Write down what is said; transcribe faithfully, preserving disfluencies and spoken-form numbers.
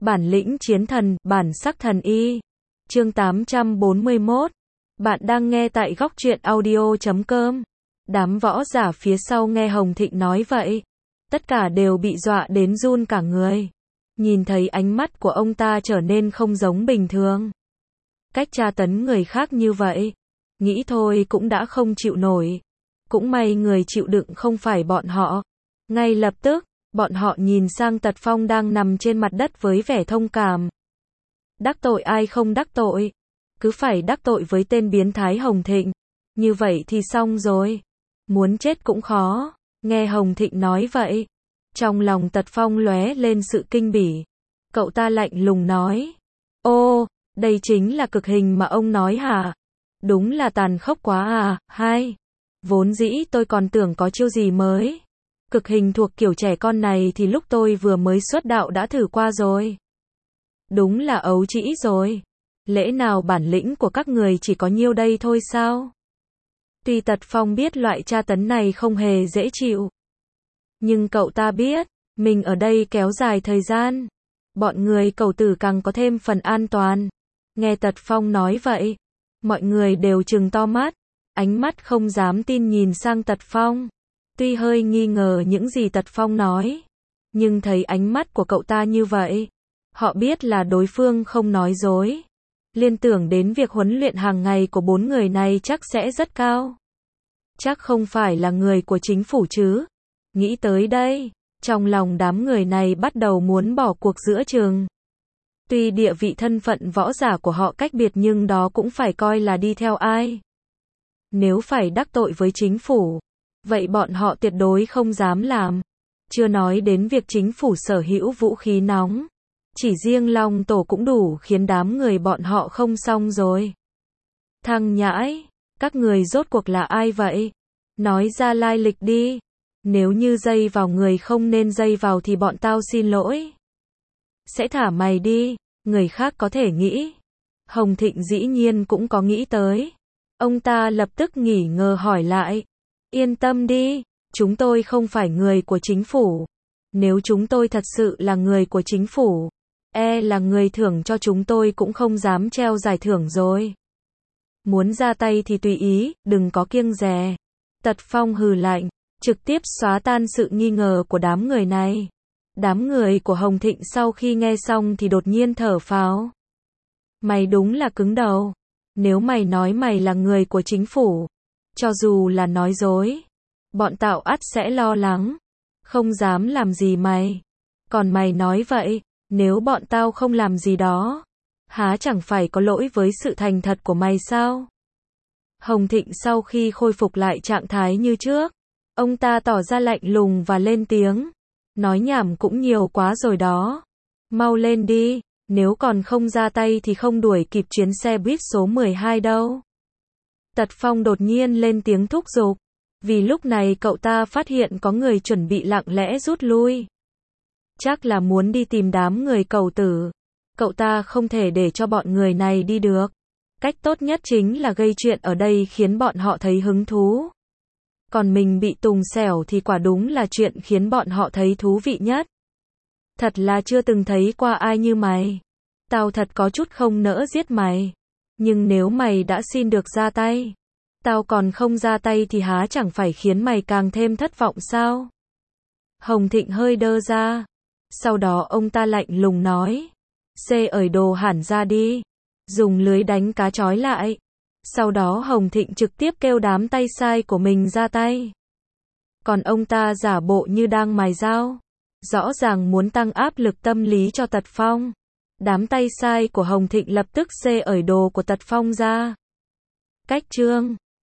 Bản lĩnh chiến thần, bản sắc thần y. Chương tám trăm bốn mươi mốt. Bạn đang nghe tại góc truyện audio chấm com. Đám võ giả phía sau nghe Hồng Thịnh nói vậy, tất cả đều bị dọa đến run cả người. Nhìn thấy ánh mắt của ông ta trở nên không giống bình thường. Cách tra tấn người khác như vậy, nghĩ thôi cũng đã không chịu nổi. Cũng may người chịu đựng không phải bọn họ. Ngay lập tức, bọn họ nhìn sang Tật Phong đang nằm trên mặt đất với vẻ thông cảm. Đắc tội ai không đắc tội, cứ phải đắc tội với tên biến thái Hồng Thịnh. Như vậy thì xong rồi. Muốn chết cũng khó. Nghe Hồng Thịnh nói vậy, trong lòng Tật Phong lóe lên sự kinh bỉ. Cậu ta lạnh lùng nói: Ô, đây chính là cực hình mà ông nói hả? Đúng là tàn khốc quá à. Hai, vốn dĩ tôi còn tưởng có chiêu gì mới. Cực hình thuộc kiểu trẻ con này thì lúc tôi vừa mới xuất đạo đã thử qua rồi. Đúng là ấu trĩ rồi. Lẽ nào bản lĩnh của các người chỉ có nhiêu đây thôi sao? Tuy Tật Phong biết loại tra tấn này không hề dễ chịu, nhưng cậu ta biết, mình ở đây kéo dài thời gian, bọn người cầu tử càng có thêm phần an toàn. Nghe Tật Phong nói vậy, mọi người đều trừng to mắt, ánh mắt không dám tin nhìn sang Tật Phong. Tuy hơi nghi ngờ những gì Tật Phong nói, nhưng thấy ánh mắt của cậu ta như vậy, họ biết là đối phương không nói dối. Liên tưởng đến việc huấn luyện hàng ngày của bốn người này chắc sẽ rất cao. Chắc không phải là người của chính phủ chứ. Nghĩ tới đây, trong lòng đám người này bắt đầu muốn bỏ cuộc giữa chừng. Tuy địa vị thân phận võ giả của họ cách biệt nhưng đó cũng phải coi là đi theo ai. Nếu phải đắc tội với chính phủ, vậy bọn họ tuyệt đối không dám làm. Chưa nói đến việc chính phủ sở hữu vũ khí nóng. Chỉ riêng Long Tổ cũng đủ khiến đám người bọn họ không xong rồi. Thằng nhãi, các người rốt cuộc là ai vậy? Nói ra lai lịch đi. Nếu như dây vào người không nên dây vào thì bọn tao xin lỗi. Sẽ thả mày đi, người khác có thể nghĩ. Hồng Thịnh dĩ nhiên cũng có nghĩ tới. Ông ta lập tức nghỉ ngờ hỏi lại. Yên tâm đi, chúng tôi không phải người của chính phủ. Nếu chúng tôi thật sự là người của chính phủ, e là người thưởng cho chúng tôi cũng không dám treo giải thưởng rồi. Muốn ra tay thì tùy ý, đừng có kiêng dè. Tật Phong hừ lạnh, trực tiếp xóa tan sự nghi ngờ của đám người này. Đám người của Hồng Thịnh sau khi nghe xong thì đột nhiên thở phào. Mày đúng là cứng đầu. Nếu mày nói mày là người của chính phủ, cho dù là nói dối, bọn tao ắt sẽ lo lắng, không dám làm gì mày. Còn mày nói vậy, nếu bọn tao không làm gì đó, há chẳng phải có lỗi với sự thành thật của mày sao? Hồng Thịnh sau khi khôi phục lại trạng thái như trước, ông ta tỏ ra lạnh lùng và lên tiếng. Nói nhảm cũng nhiều quá rồi đó. Mau lên đi, nếu còn không ra tay thì không đuổi kịp chuyến xe buýt số mười hai đâu. Tật Phong đột nhiên lên tiếng thúc giục, vì lúc này cậu ta phát hiện có người chuẩn bị lặng lẽ rút lui. Chắc là muốn đi tìm đám người cầu tử. Cậu ta không thể để cho bọn người này đi được. Cách tốt nhất chính là gây chuyện ở đây khiến bọn họ thấy hứng thú. Còn mình bị tùng xẻo thì quả đúng là chuyện khiến bọn họ thấy thú vị nhất. Thật là chưa từng thấy qua ai như mày. Tao thật có chút không nỡ giết mày. Nhưng nếu mày đã xin được ra tay, tao còn không ra tay thì há chẳng phải khiến mày càng thêm thất vọng sao? Hồng Thịnh hơi đơ ra. Sau đó ông ta lạnh lùng nói. Xê ởi đồ hẳn ra đi. Dùng lưới đánh cá trói lại. Sau đó Hồng Thịnh trực tiếp kêu đám tay sai của mình ra tay. Còn ông ta giả bộ như đang mài dao. Rõ ràng muốn tăng áp lực tâm lý cho Tật Phong. Đám tay sai của Hồng Thịnh lập tức xê ởi đồ của Tật Phong ra. Cách chương